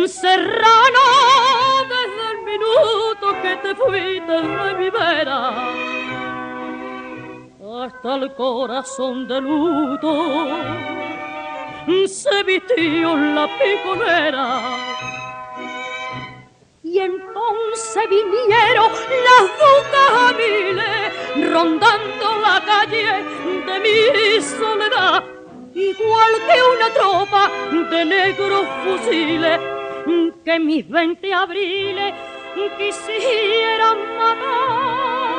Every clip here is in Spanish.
Serrano, desde el minuto que te fuiste de mi vera hasta el corazón de luto se vistió la piconera. Y entonces vinieron las ducas a miles, rondando la calle de mi soledad, igual que una tropa de negros fusiles que mis 20 abriles quisieran matar.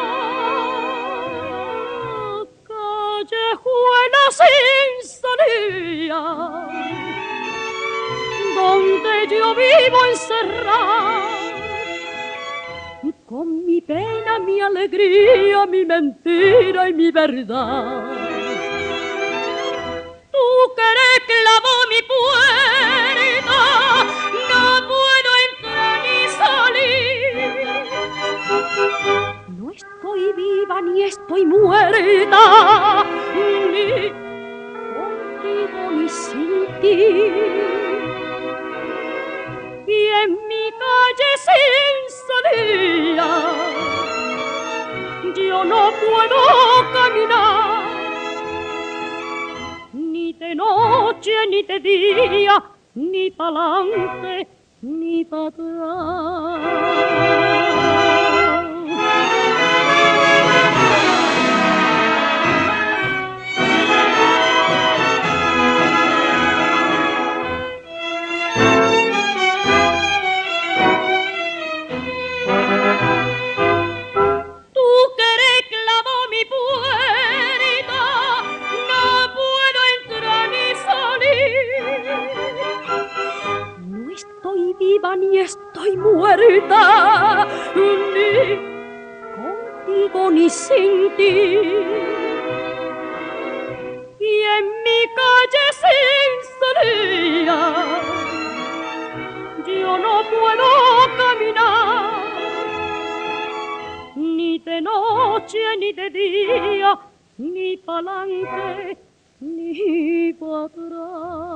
Callejuela sin salida, donde yo vivo encerrado, con mi pena, mi alegría, mi mentira y mi verdad. Tú querés clavó mi puerta, no puedo entrar ni salir. No estoy viva ni estoy muerta, ni contigo ni sin ti. Y en mi calle sin salida yo no puedo caminar, ni de noche ni de día, ni pa'lante ni para atrás. Ni estoy muerta, ni contigo ni sin ti. Y en mi calle sin salida yo no puedo caminar, ni de noche ni de día, ni pa'lante ni para atrás.